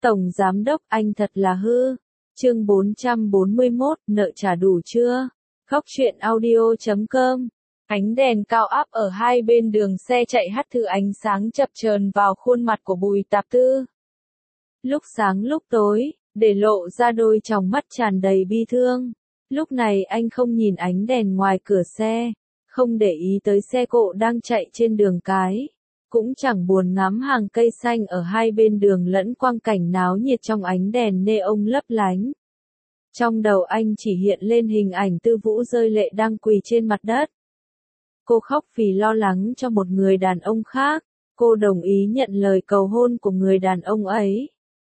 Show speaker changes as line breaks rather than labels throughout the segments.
Tổng Giám đốc anh thật là hư. Chương 441, nợ trả đủ chưa? Góc truyện audio.com. Ánh đèn cao áp ở hai bên đường xe chạy hắt thử ánh sáng chập chờn vào khuôn mặt của Bùi Tạp Tư. Lúc sáng lúc tối, để lộ ra đôi tròng mắt tràn đầy bi thương. Lúc này anh không nhìn ánh đèn ngoài cửa xe, không để ý tới xe cộ đang chạy trên đường cái, cũng chẳng buồn ngắm hàng cây xanh ở hai bên đường lẫn quang cảnh náo nhiệt trong ánh đèn neon lấp lánh. Trong đầu anh chỉ hiện lên hình ảnh Tư Vũ rơi lệ đang quỳ trên mặt đất. Cô khóc vì lo lắng cho một người đàn ông khác, cô đồng ý nhận lời cầu hôn của người đàn ông ấy.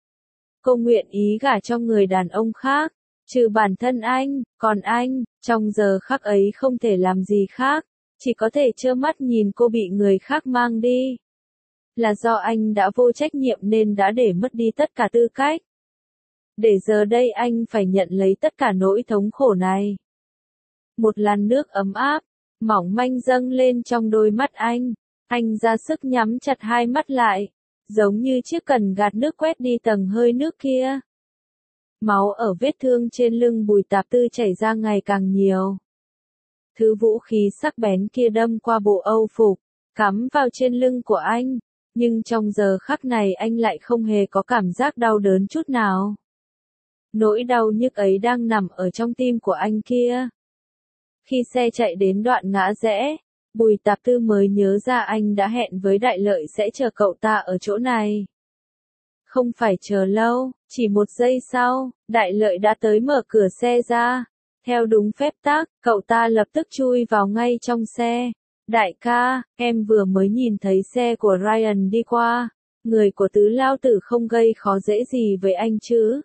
Cô nguyện ý gả cho người đàn ông khác, trừ bản thân anh, còn anh, trong giờ khắc ấy không thể làm gì khác, chỉ có thể trơ mắt nhìn cô bị người khác mang đi. Là do anh đã vô trách nhiệm nên đã để mất đi tất cả tư cách. Để giờ đây anh phải nhận lấy tất cả nỗi thống khổ này. Một làn nước ấm áp, mỏng manh dâng lên trong đôi mắt anh ra sức nhắm chặt hai mắt lại, giống như chiếc cần gạt nước quét đi tầng hơi nước kia. Máu ở vết thương trên lưng Bùi Tạp Tư chảy ra ngày càng nhiều. Thứ vũ khí sắc bén kia đâm qua bộ âu phục, cắm vào trên lưng của anh, nhưng trong giờ khắc này anh lại không hề có cảm giác đau đớn chút nào. Nỗi đau nhức ấy đang nằm ở trong tim của anh kia. Khi xe chạy đến đoạn ngã rẽ, Bùi Tạp Tư mới nhớ ra anh đã hẹn với Đại Lợi sẽ chờ cậu ta ở chỗ này. Không phải chờ lâu, chỉ một giây sau, Đại Lợi đã tới mở cửa xe ra. Theo đúng phép tắc, cậu ta lập tức chui vào ngay trong xe. Đại ca, em vừa mới nhìn thấy xe của Ryan đi qua. Người của Tứ Lao Tử không gây khó dễ gì với anh chứ?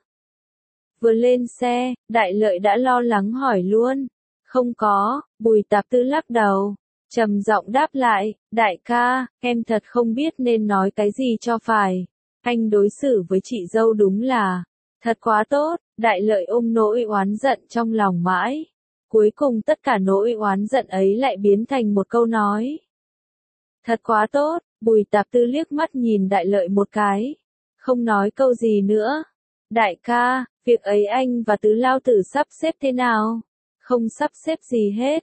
Vừa lên xe, Đại Lợi đã lo lắng hỏi luôn. Không có, Bùi Tạp Tư lắc đầu, trầm giọng đáp lại, đại ca, em thật không biết nên nói cái gì cho phải. Anh đối xử với chị dâu đúng là thật quá tốt. Đại Lợi ôm nỗi oán giận trong lòng mãi. Cuối cùng tất cả nỗi oán giận ấy lại biến thành một câu nói. Thật quá tốt. Bùi Tạp Tư liếc mắt nhìn Đại Lợi một cái, không nói câu gì nữa. Đại ca, việc ấy anh và Tứ Lao Tử sắp xếp thế nào? Không sắp xếp gì hết.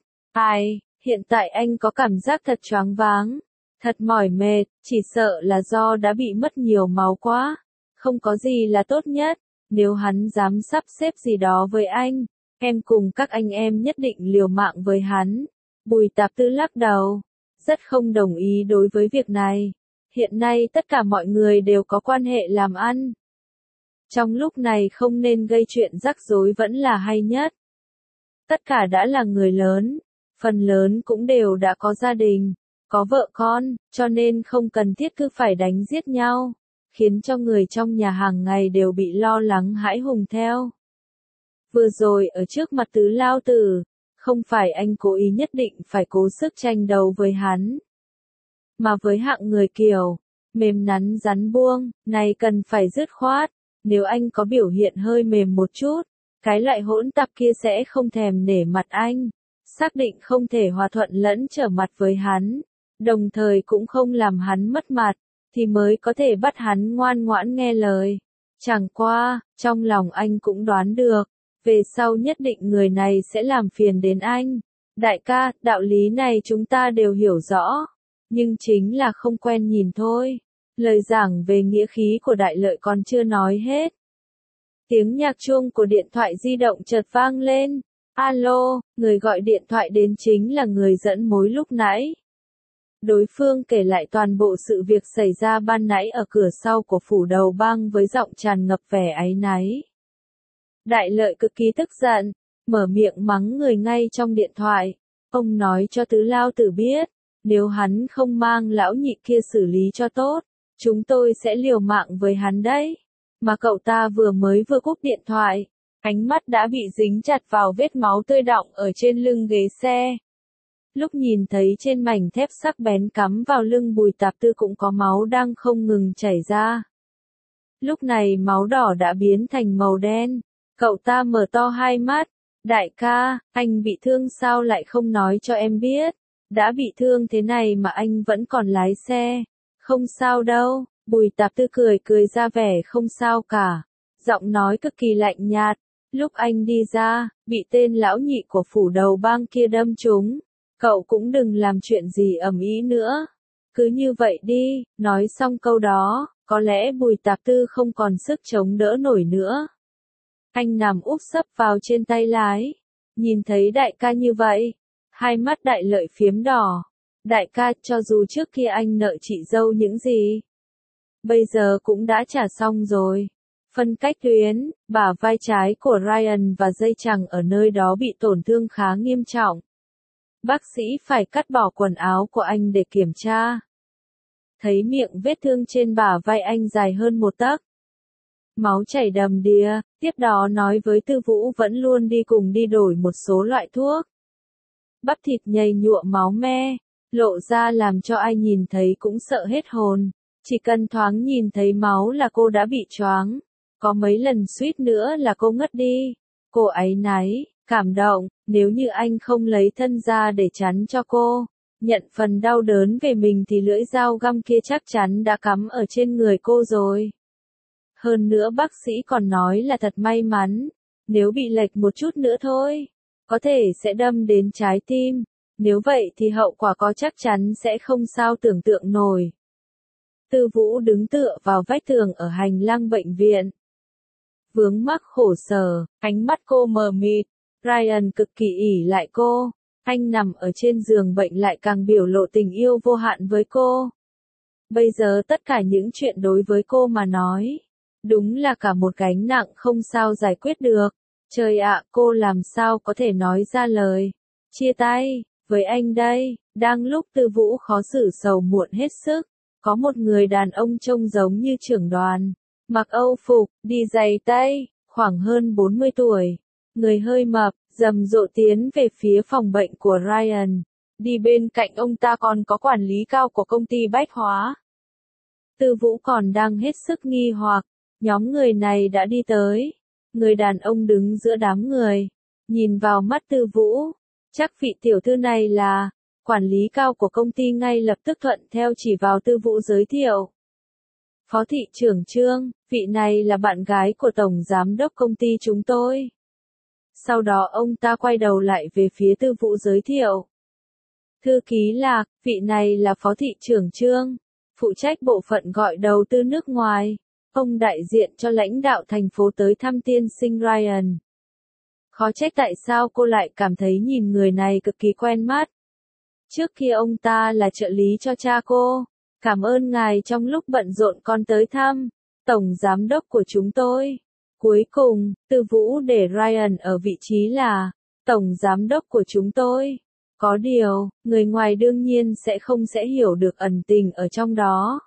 Hiện tại anh có cảm giác thật choáng váng, thật mỏi mệt, chỉ sợ là do đã bị mất nhiều máu quá. Không có gì là tốt nhất, nếu hắn dám sắp xếp gì đó với anh, em cùng các anh em nhất định liều mạng với hắn. Bùi Tạp Tư lắc đầu, rất không đồng ý đối với việc này. Hiện nay tất cả mọi người đều có quan hệ làm ăn. Trong lúc này không nên gây chuyện rắc rối vẫn là hay nhất. Tất cả đã là người lớn, phần lớn cũng đều đã có gia đình, có vợ con, cho nên không cần thiết cứ phải đánh giết nhau, khiến cho người trong nhà hàng ngày đều bị lo lắng hãi hùng theo. Vừa rồi ở trước mặt Tứ Lao Tử, không phải anh cố ý nhất định phải cố sức tranh đấu với hắn, mà với hạng người kiểu mềm nắn rắn buông, này cần phải dứt khoát. Nếu anh có biểu hiện hơi mềm một chút, cái loại hỗn tạp kia sẽ không thèm nể mặt anh, xác định không thể hòa thuận lẫn trở mặt với hắn, đồng thời cũng không làm hắn mất mặt, thì mới có thể bắt hắn ngoan ngoãn nghe lời. Chẳng qua, trong lòng anh cũng đoán được, về sau nhất định người này sẽ làm phiền đến anh. Đại ca, đạo lý này chúng ta đều hiểu rõ, nhưng chính là không quen nhìn thôi. Lời giảng về nghĩa khí của Đại Lợi còn chưa nói hết. Tiếng nhạc chuông của điện thoại di động chợt vang lên. Alo, người gọi điện thoại đến chính là người dẫn mối lúc nãy. Đối phương kể lại toàn bộ sự việc xảy ra ban nãy ở cửa sau của phủ đầu bang với giọng tràn ngập vẻ áy náy. Đại Lợi cực kỳ tức giận, mở miệng mắng người ngay trong điện thoại. Ông nói cho Tứ Lao Tử biết, nếu hắn không mang lão nhị kia xử lý cho tốt, chúng tôi sẽ liều mạng với hắn đấy. Mà cậu ta vừa cúp điện thoại, ánh mắt đã bị dính chặt vào vết máu tươi đọng ở trên lưng ghế xe. Lúc nhìn thấy trên mảnh thép sắc bén cắm vào lưng Bùi Tạp Tư cũng có máu đang không ngừng chảy ra. Lúc này máu đỏ đã biến thành màu đen. Cậu ta mở to hai mắt. Đại ca, anh bị thương sao lại không nói cho em biết? Đã bị thương thế này mà anh vẫn còn lái xe. Không sao đâu, Bùi Tạp Tư cười cười ra vẻ không sao cả, giọng nói cực kỳ lạnh nhạt. Lúc anh đi ra, bị tên lão nhị của phủ đầu bang kia đâm trúng. Cậu cũng đừng làm chuyện gì ầm ĩ nữa. Cứ như vậy đi, nói xong câu đó, có lẽ Bùi Tạp Tư không còn sức chống đỡ nổi nữa. Anh nằm úp sấp vào trên tay lái. Nhìn thấy đại ca như vậy, hai mắt đại lợi phiếm đỏ. Đại ca, cho dù trước kia anh nợ chị dâu những gì, bây giờ cũng đã trả xong rồi. Phân cách tuyến, bả vai trái của Ryan và dây chằng ở nơi đó bị tổn thương khá nghiêm trọng. Bác sĩ phải cắt bỏ quần áo của anh để kiểm tra. Thấy miệng vết thương trên bả vai anh dài hơn 1 tấc. Máu chảy đầm đìa, tiếp đó nói với Tư Vũ vẫn luôn đi cùng đi đổi một số loại thuốc. Bắp thịt nhầy nhụa máu me, lộ ra làm cho ai nhìn thấy cũng sợ hết hồn. Chỉ cần thoáng nhìn thấy máu là cô đã bị choáng. Có mấy lần suýt nữa là cô ngất đi. Cô áy náy, cảm động, nếu như anh không lấy thân ra để chắn cho cô, nhận phần đau đớn về mình thì lưỡi dao găm kia chắc chắn đã cắm ở trên người cô rồi. Hơn nữa bác sĩ còn nói là thật may mắn, nếu bị lệch một chút nữa thôi, có thể sẽ đâm đến trái tim, nếu vậy thì hậu quả có chắc chắn sẽ không sao tưởng tượng nổi. Tư Vũ đứng tựa vào vách tường ở hành lang bệnh viện. Vướng mắc khổ sở, ánh mắt cô mờ mịt, Ryan cực kỳ ỷ lại cô, anh nằm ở trên giường bệnh lại càng biểu lộ tình yêu vô hạn với cô. Bây giờ tất cả những chuyện đối với cô mà nói, đúng là cả một gánh nặng không sao giải quyết được. Trời ạ, cô làm sao có thể nói ra lời chia tay với anh đây. Đang lúc Tư Vũ khó xử sầu muộn hết sức, có một người đàn ông trông giống như trưởng đoàn, mặc Âu phục, đi giày tay, khoảng hơn 40 tuổi, người hơi mập, rầm rộ tiến về phía phòng bệnh của Ryan. Đi bên cạnh ông ta còn có quản lý cao của công ty bách hóa. Tư Vũ còn đang hết sức nghi hoặc, nhóm người này đã đi tới. Người đàn ông đứng giữa đám người, nhìn vào mắt Tư Vũ, chắc vị tiểu thư này là quản lý cao của công ty, ngay lập tức thuận theo chỉ vào Tư Vũ giới thiệu. Phó thị trưởng Trương, vị này là bạn gái của tổng giám đốc công ty chúng tôi. Sau đó ông ta quay đầu lại về phía Tư Vũ giới thiệu. Thư ký Lạc, vị này là phó thị trưởng Trương, phụ trách bộ phận gọi đầu tư nước ngoài. Ông đại diện cho lãnh đạo thành phố tới thăm tiên sinh Ryan. Khó trách tại sao cô lại cảm thấy nhìn người này cực kỳ quen mắt. Trước kia ông ta là trợ lý cho cha cô. Cảm ơn ngài trong lúc bận rộn con tới thăm, tổng giám đốc của chúng tôi. Cuối cùng, Tư Vũ để Ryan ở vị trí là tổng giám đốc của chúng tôi. Có điều, người ngoài đương nhiên sẽ hiểu được ẩn tình ở trong đó.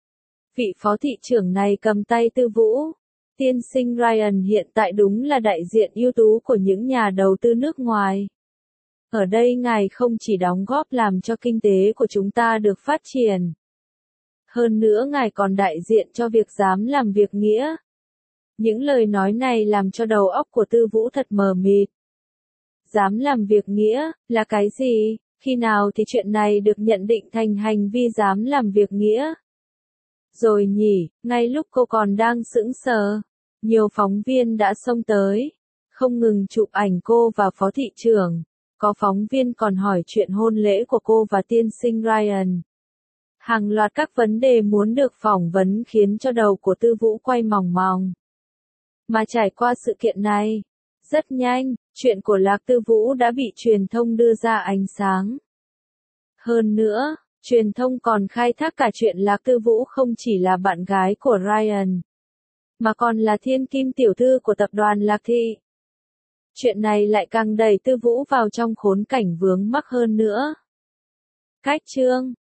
Vị phó thị trưởng này cầm tay Tư Vũ. Tiên sinh Ryan hiện tại đúng là đại diện ưu tú của những nhà đầu tư nước ngoài. Ở đây ngài không chỉ đóng góp làm cho kinh tế của chúng ta được phát triển. Hơn nữa ngài còn đại diện cho việc dám làm việc nghĩa. Những lời nói này làm cho đầu óc của Tư Vũ thật mờ mịt. Dám làm việc nghĩa, là cái gì? Khi nào thì chuyện này được nhận định thành hành vi dám làm việc nghĩa? Rồi nhỉ, ngay lúc cô còn đang sững sờ, nhiều phóng viên đã xông tới, không ngừng chụp ảnh cô và phó thị trưởng. Có phóng viên còn hỏi chuyện hôn lễ của cô và tiên sinh Ryan. Hàng loạt các vấn đề muốn được phỏng vấn khiến cho đầu của Tư Vũ quay mòng mòng. Mà trải qua sự kiện này, rất nhanh, chuyện của Lạc Tư Vũ đã bị truyền thông đưa ra ánh sáng. Hơn nữa, truyền thông còn khai thác cả chuyện Lạc Tư Vũ không chỉ là bạn gái của Ryan, mà còn là thiên kim tiểu thư của tập đoàn Lạc Thị. Chuyện này lại càng đẩy Tư Vũ vào trong khốn cảnh vướng mắc hơn nữa. Cách chương